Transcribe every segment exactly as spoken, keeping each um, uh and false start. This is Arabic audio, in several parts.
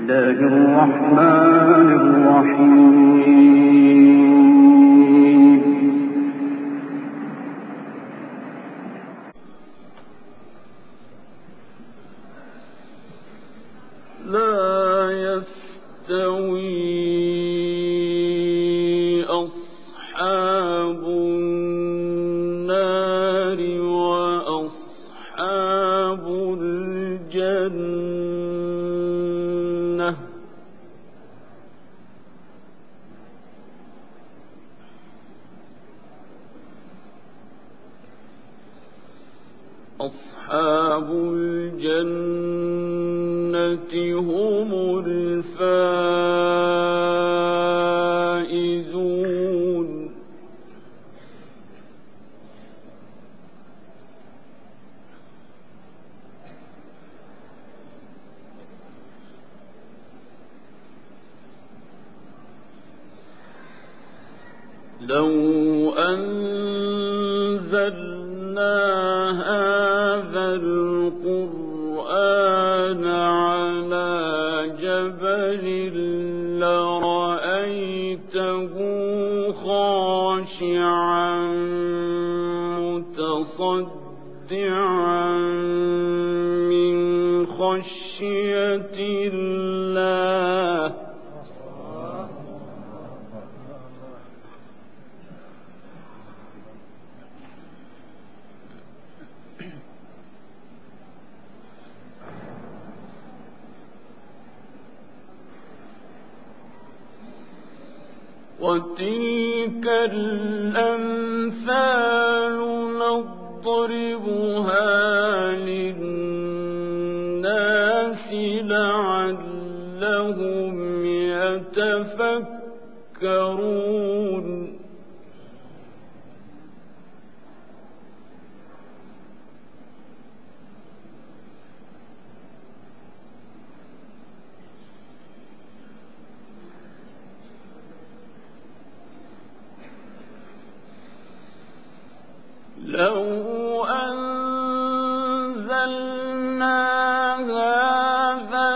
الله الرحمن الرحيم. لا يستوي أصحاب النار وأصحاب الجنة أصحاب الجنة هم الفائزون. لو أنزلنا هذا القرآن على جبل لرأيته خاشعا متصدعا من خشية الله. وتلك الأمثال نضربها للناس لعلهم يتفكرون. لو أنزلنا هذا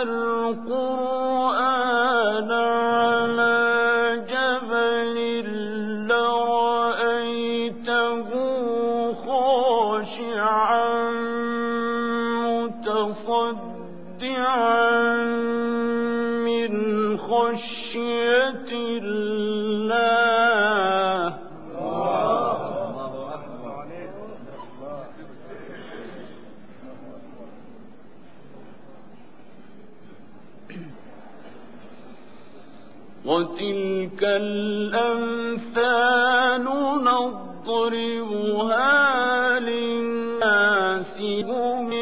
القرآن على جبل لرأيته خاشعا متصدعا من خشية الله. وتلك الأمثال نضربها للناس هم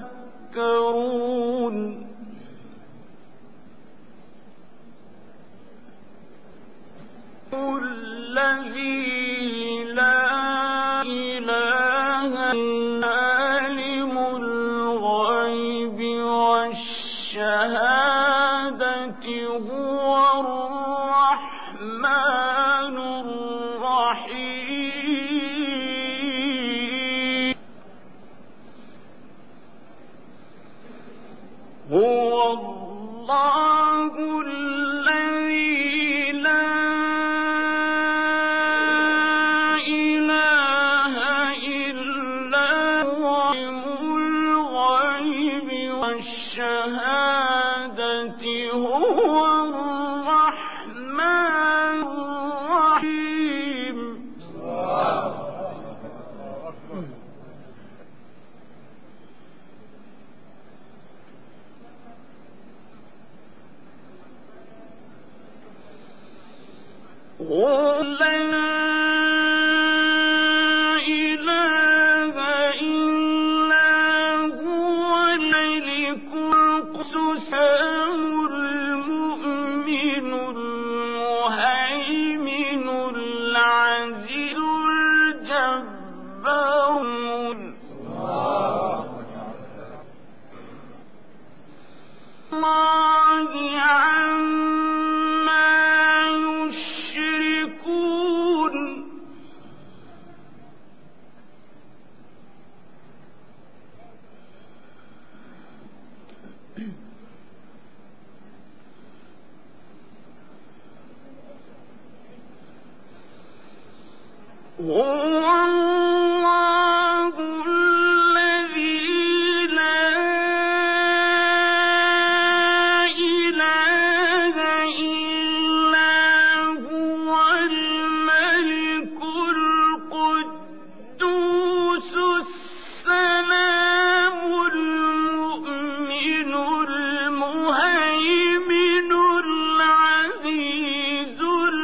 يذكرون. الذي لا إله إلا عالم الغيب والشهادة هو الرحمن الرحيم. هو الله الذي لا إله إلا هو عالم الغيب والشهادة هو الرحمن الرحيم. قل لا إله إلا هو الملك القدوس المؤمن المهيمن العزيز الجبار الله عما يشركون. هو الله الذي لا إله إلا هو الملك القدوس السلام المؤمن المهيمن العزيز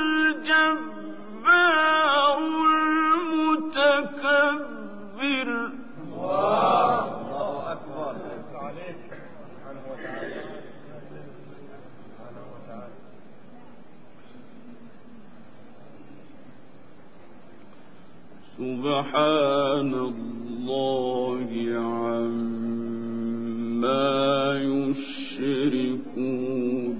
الجبار المتكبر. الله أكبر. سبحان الله عما يشركون.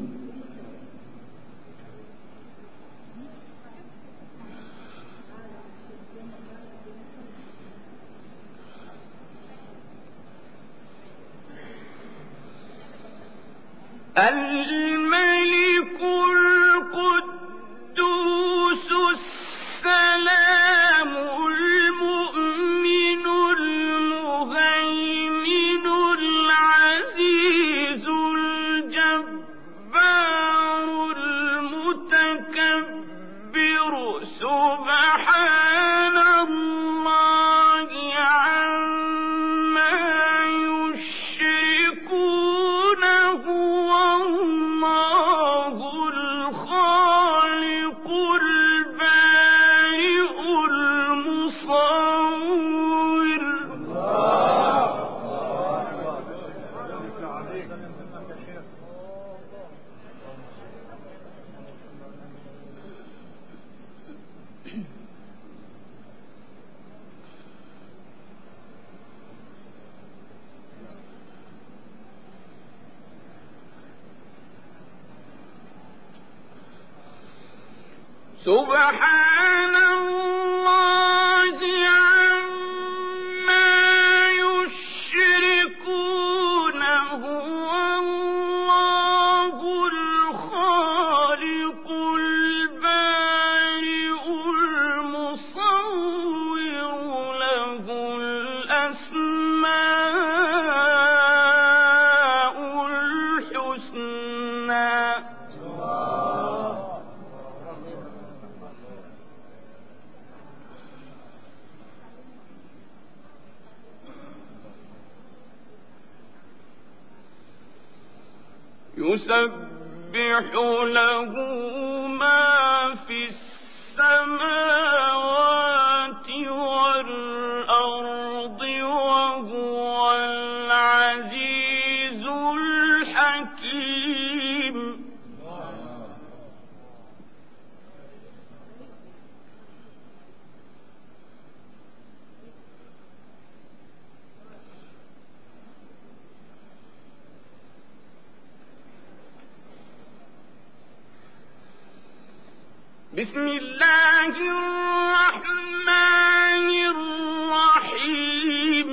الملك القدوس السلام المؤمن المهيمن العزيز الجبار المتكبر. سبحان الله عما يشركون. هو الله الخالق البارئ المصور. سبحان الله عما يشركون. هو الله الخالق البارئ المصور. له الأسماء الحسنى. يسبح له ما في السماوات والأرض وهو العزيز الحكيم. بسم الله الرحمن الرحيم.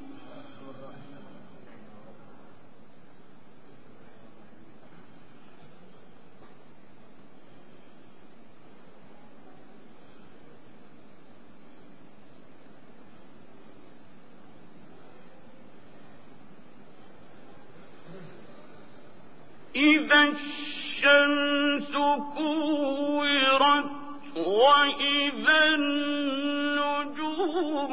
إذا الشمس كورت وإذا النجوم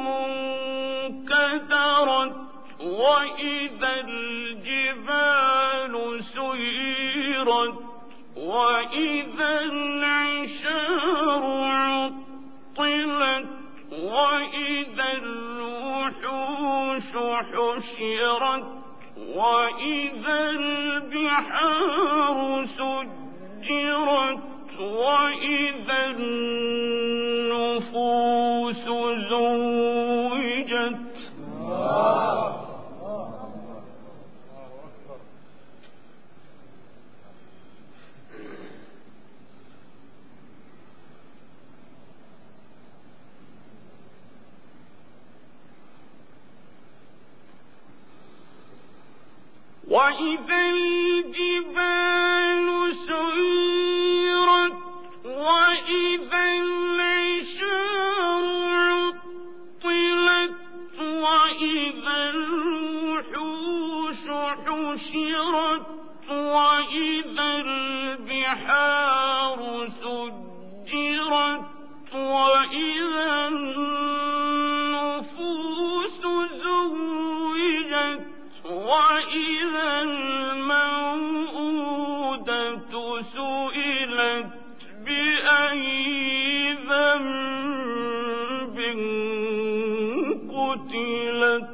انكدرت وإذا الجبال سيرت وإذا العشار عطلت وإذا الوحوش حشرت وإذا البحار سجرت وإذا النفوس زوجت. وإذا الجبال سيرت وإذا العشار وإذا البحار سجرت وإذا النفوس زوجت وإذا الموءودة سئلت بأي ذنب قتلت.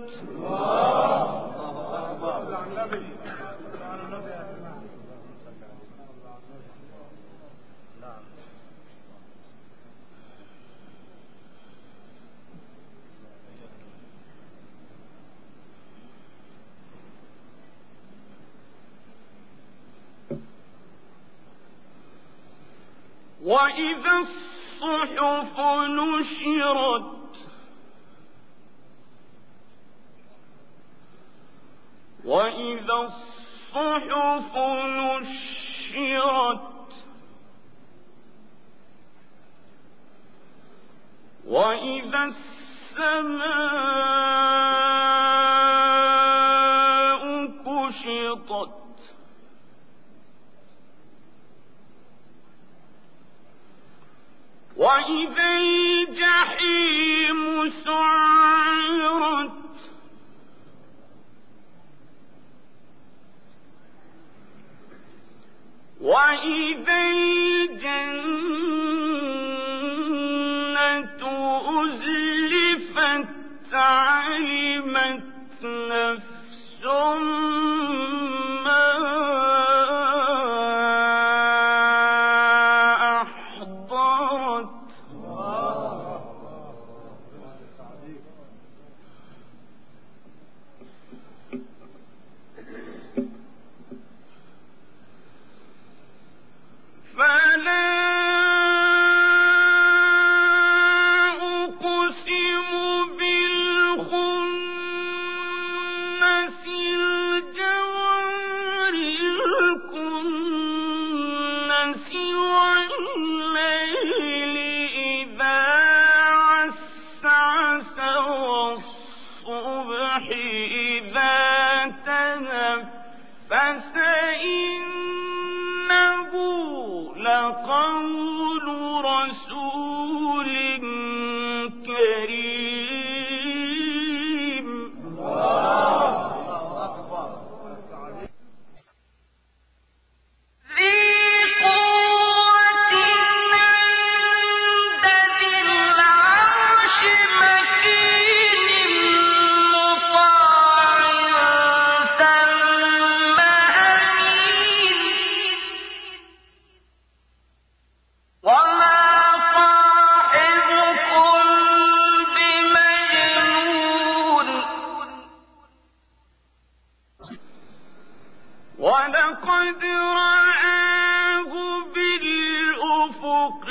وإذا الصحف نشرت وإذا الصحف نشرت وإذا السماء كشطت وإذا الجحيم سعرت وإذا الجنة أزلفت علمت نفس ما لقول رسول كريم. ذي قوة عند ذي العرش مكين مطاع ثم أمين وما صاحبكم بمجنون ولقد رآه بالأفق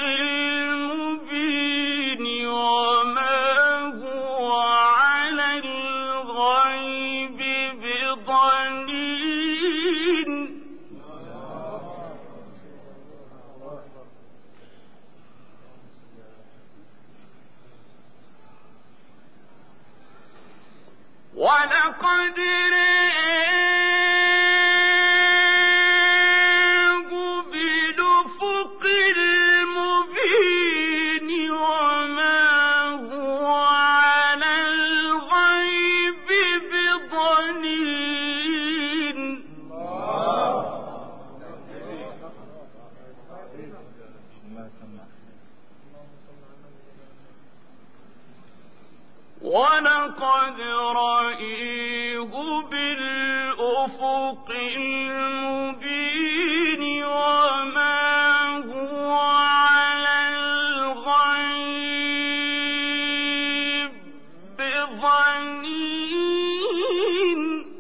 المبين وما هو على الغيب بضنين ولقد رآه بالأفق المبين وما هو على الغيب بضنين ولقد رآه بالأفق المبين وما هو على الغيب بضنين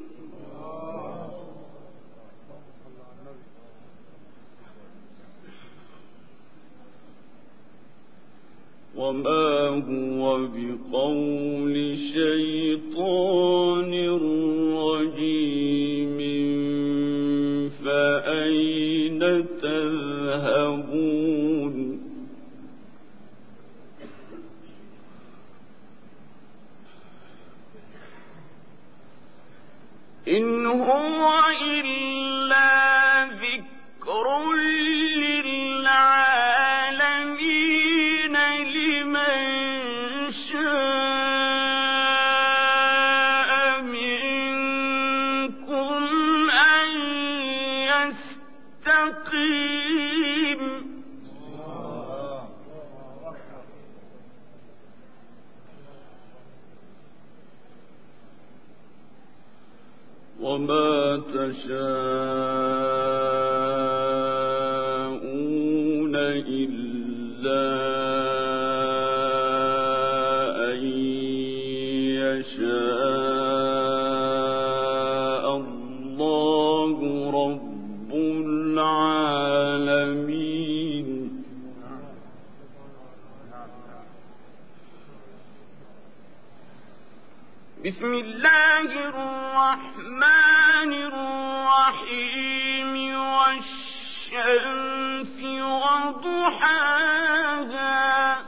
وما هو بقول شيطان رجيم فأين تذهبون إن هو إلا مستقيم. وما تشاءون إلا أن يشاء الله رب العالمين. بسم الله الرحمن الرحيم. والشمس وضحاها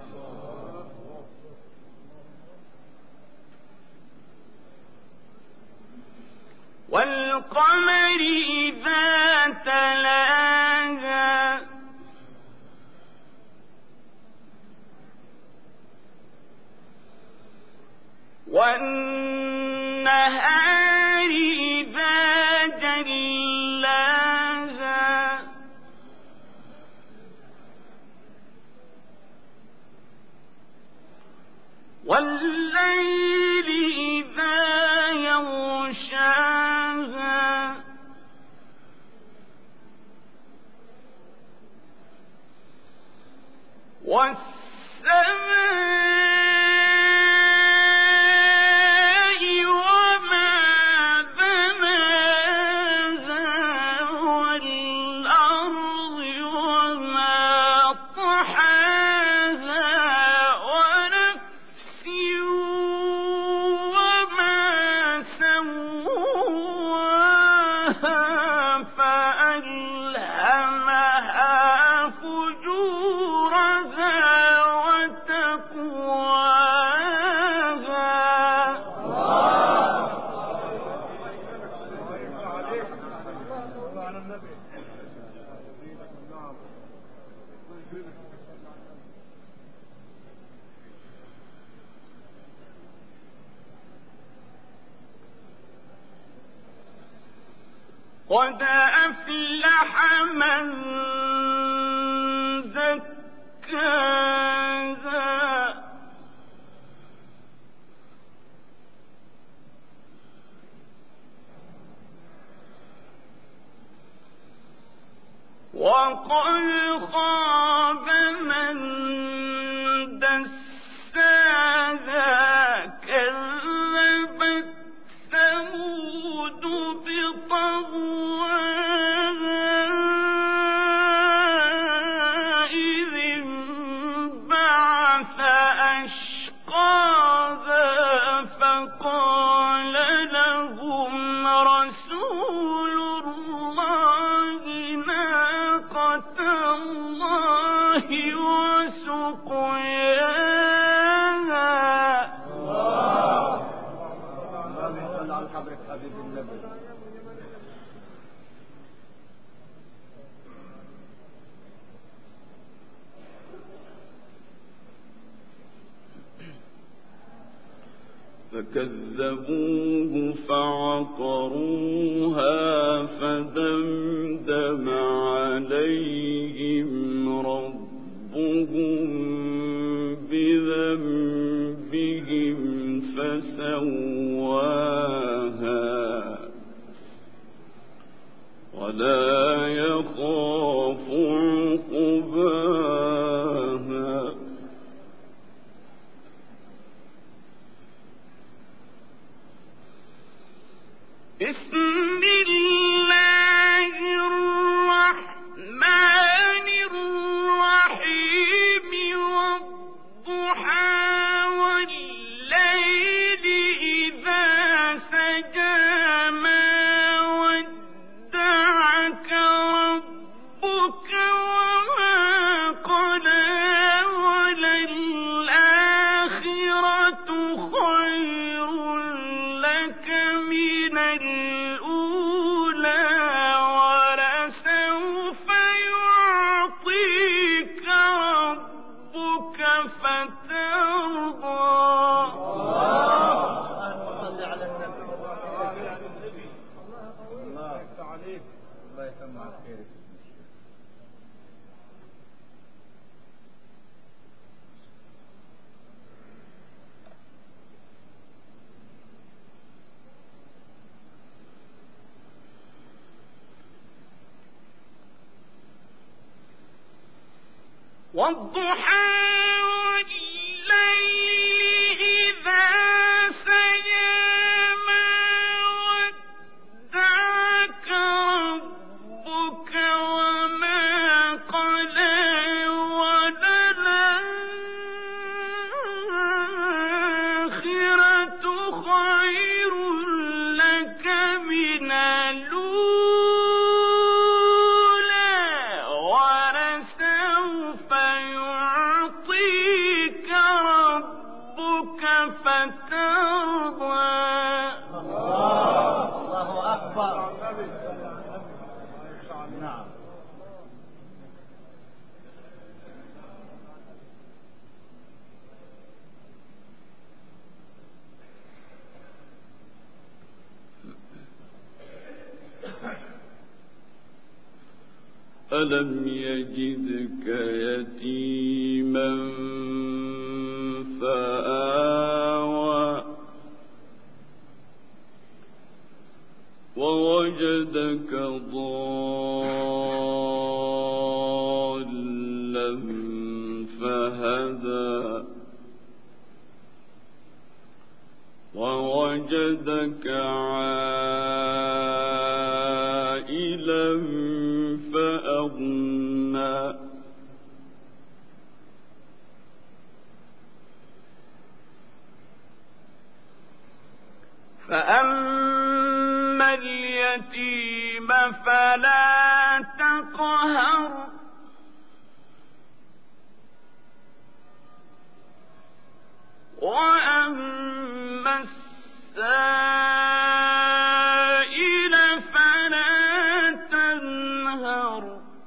والقمر إذا تلاها والنهار إذا جلاها والليل إذا يغشاها والسماء وما بناها والأرض وما طحاها ونفس وما سواها فألهمها فجورها قد أفلح من زكاها وقد خاب من دساها كذبت ثمود بطغواها إذ انبعث أشقاها فقال لهم رسول الله ناقة الله وسقياها. فكذبوه فعقروها فدمدم عليهم ربهم بذنبهم فسواها ولا يخاف عقباها. بسم الله الرحمن الرحيم. والضحى والليل إذا سجى ما ودعك ربك والضحى والليل إذا سجى ما ودعك ربك وما قلى وللآخرة خير لك من الأولى ولسوف يعطيك ربك فترضى. الله أكبر. نعم. ألم يجدك يتيما فآوى ووجدك ضالا فهدى ووجدك عائلا فأغنى فأما اليتيم فلا تقهر وأما السائل فلا تنهر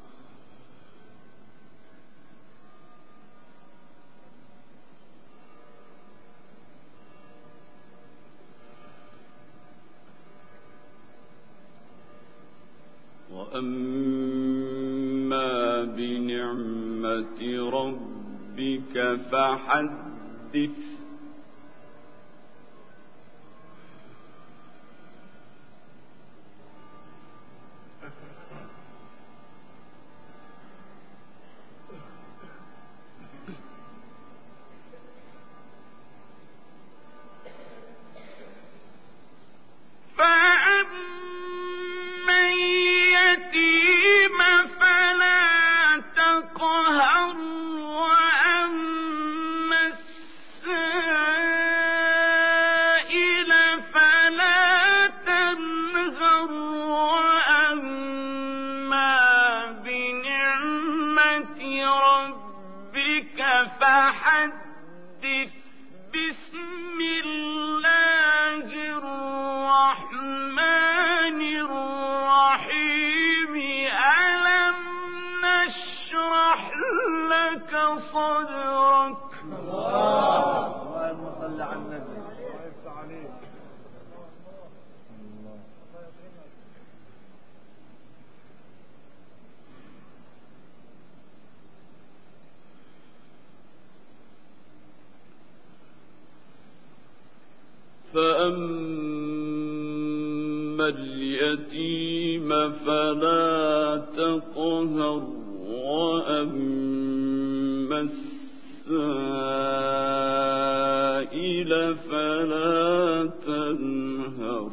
وأما بنعمة ربك فحدث. فحدث بسم الله الرحمن الرحيم. ألم نشرح لك صدرك. اللهم صل على النبي. فأما اليتيم فلا تقهر وأما السائل فلا تنهر.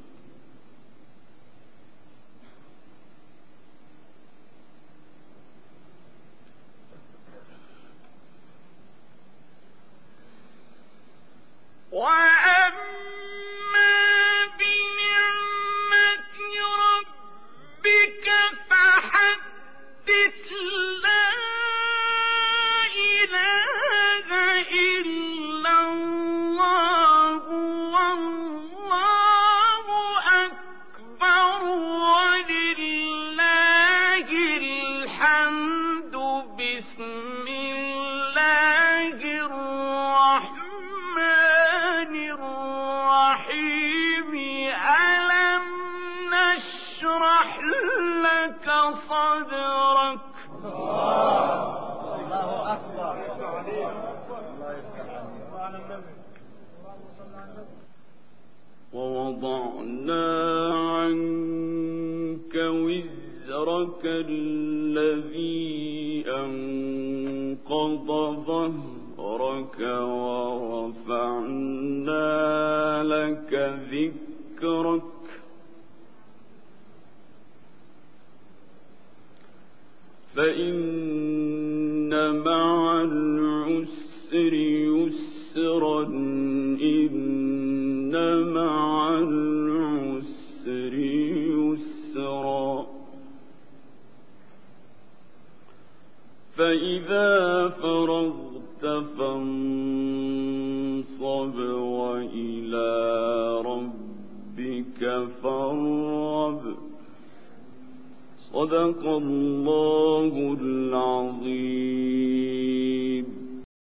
وأما بنعمة ربك فحدث. لا إله إلا الله والله أكبر ولله الحمد. بسم الله الرحمن الرحيم. ألم نشرح لك لك صدرك الله أكبر. الله يفتح عليك. ووضعنا عنك وزرك الذي أنقض ظهرك ورفعنا لك ذكرك فإن مع العسر يسرا إن مع العسر يسرا فإذا فرغت فانصب وإلى ربك فارغب. صدق الله العظيم.